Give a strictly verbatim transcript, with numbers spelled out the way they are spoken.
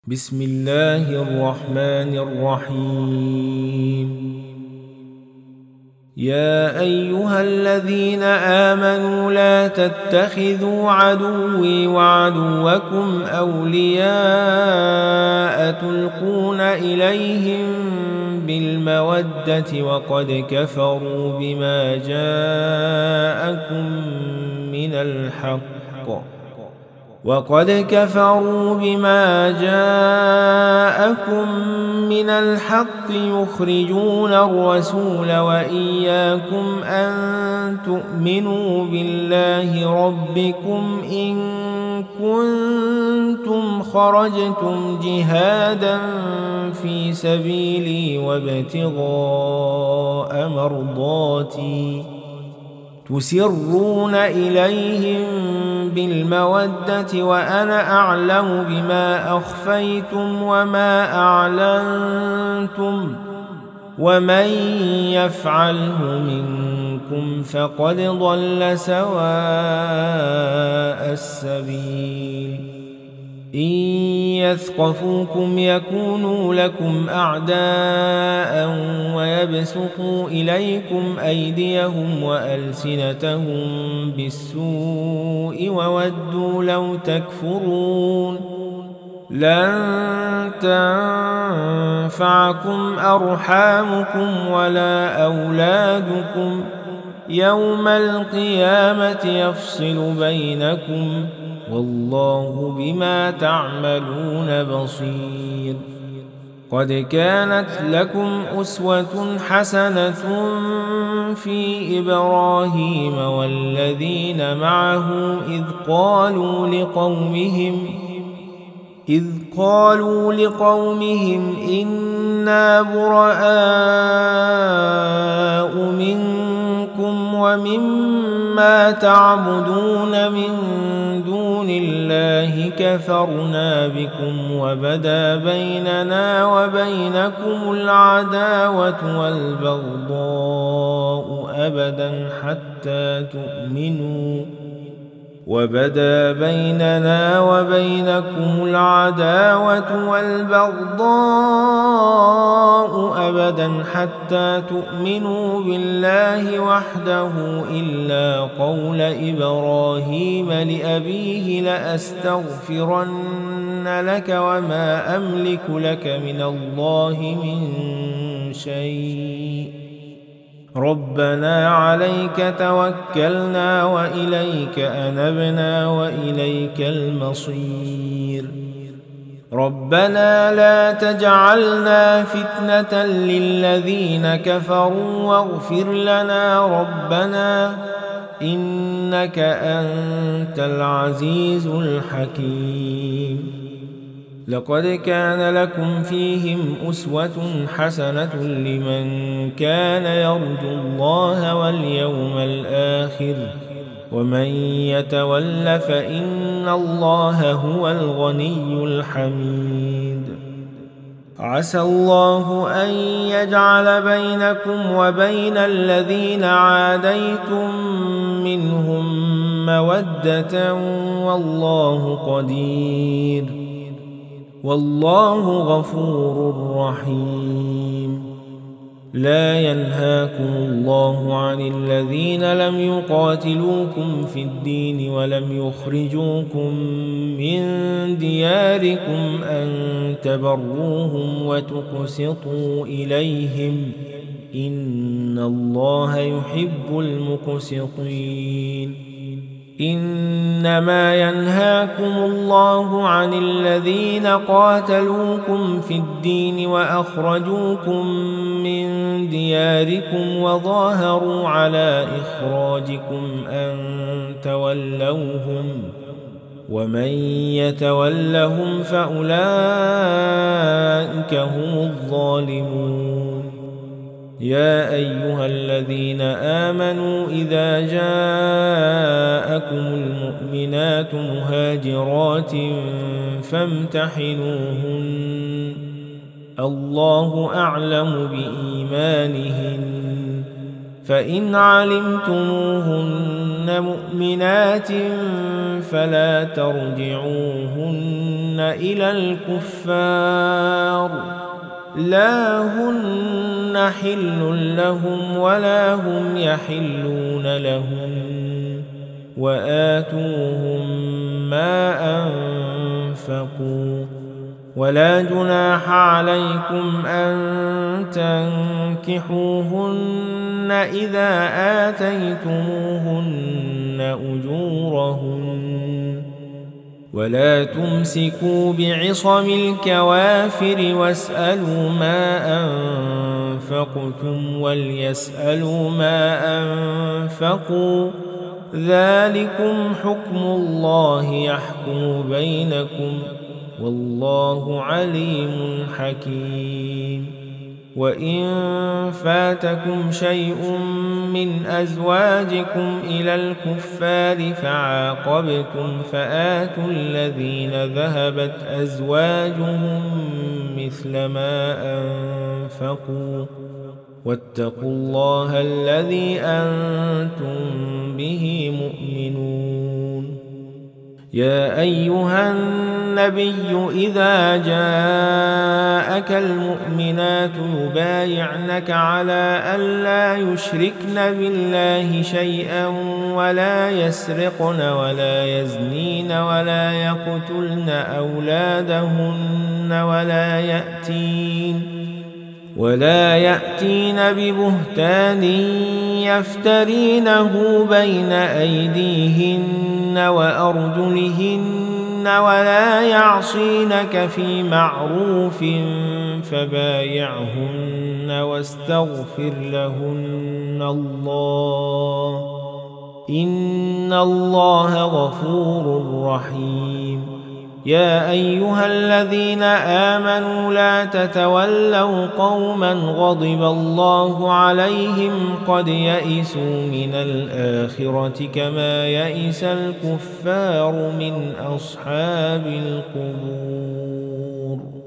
بسم الله الرحمن الرحيم. يا أيها الذين آمنوا لا تتخذوا عدوي وعدوكم أولياء تلقون إليهم بالمودة وقد كفروا بما جاءكم من الحق وقد كفروا بما جاءكم من الحق يخرجون الرسول وإياكم أن تؤمنوا بالله ربكم إن كنتم خرجتم جهادا في سبيلي وابتغاء مرضاتي تسرون إليهم بالمودة وأنا أعلم بما أخفيتم وما أعلنتم ومن يفعله منكم فقد ضل سواء السبيل. إن يثقفوكم يكونوا لكم أعداء ويبسطوا إليكم أيديهم وألسنتهم بالسوء وودوا لو تكفرون. لن تنفعكم أرحامكم ولا أولادكم يوم القيامة يفصل بينكم والله بما تعملون بصير. قد كانت لكم أسوة حسنة في إبراهيم والذين معه إذ قالوا لقومهم إذ قالوا لقومهم إنا براء منكم ومما تعبدون من دون الله كفرنا بكم وبدا بيننا وبينكم العداوة والبغضاء أبدا حتى تؤمنوا وبدا بيننا وبينكم العداوة والبغضاء أبدا حتى تؤمنوا بالله وحده إلا قول إبراهيم لأبيه لأستغفرن لك وما أملك لك من الله من شيء ربنا عليك توكلنا وإليك أنبنا وإليك المصير. ربنا لا تجعلنا فتنة للذين كفروا واغفر لنا ربنا إنك أنت العزيز الحكيم. لقد كان لكم فيهم أسوة حسنة لمن كان يرجو الله واليوم الآخر ومن يتول فإن الله هو الغني الحميد. عسى الله أن يجعل بينكم وبين الذين عاديتم منهم مودة والله قدير والله غفور رحيم. لا ينهاكم الله عن الذين لم يقاتلوكم في الدين ولم يخرجوكم من دياركم أن تبروهم وتقسطوا إليهم إن الله يحب المقسطين. إنما ينهاكم الله عن الذين قاتلوكم في الدين وأخرجوكم من دياركم وظاهروا على إخراجكم أن تولوهم ومن يتولهم فأولئك هم الظالمون. يا أيها الذين آمنوا إذا جاءكم المؤمنات مهاجرات فامتحنوهن الله أعلم بإيمانهن فإن علمتموهن مؤمنات فلا ترجعوهن إلى الكفار لا هن حل لهم ولا هم يحلون لهم وآتوهم ما أنفقوا ولا جناح عليكم أن تنكحوهن إذا آتيتموهن أجورهن ولا تمسكوا بعصم الكوافر واسألوا ما أنفقتم وليسألوا ما أنفقوا ذلكم حكم الله يحكم بينكم والله عليم حكيم وإن فاتكم شيء من أزواجكم إلى الكفار فعاقبتم فآتوا الذين ذهبت أزواجهم مثل ما أنفقوا واتقوا الله الذي أنتم به مؤمنون يا أيها النبي إذا جاءك المؤمنات يبايعنك على ألا يشركن بالله شيئا ولا يسرقن ولا يزنين ولا يقتلن أولادهن ولا يأتين ولا يأتين ببهتان يفترينه بين أيديهن وأرجلهن ولا يعصينك في معروف فبايعهن واستغفر لهن الله إن الله غفور رحيم يا أيها الذين آمنوا لا تتولوا قوما غضب الله عليهم قد يئسوا من الآخرة كما يئس الكفار من أصحاب القبور.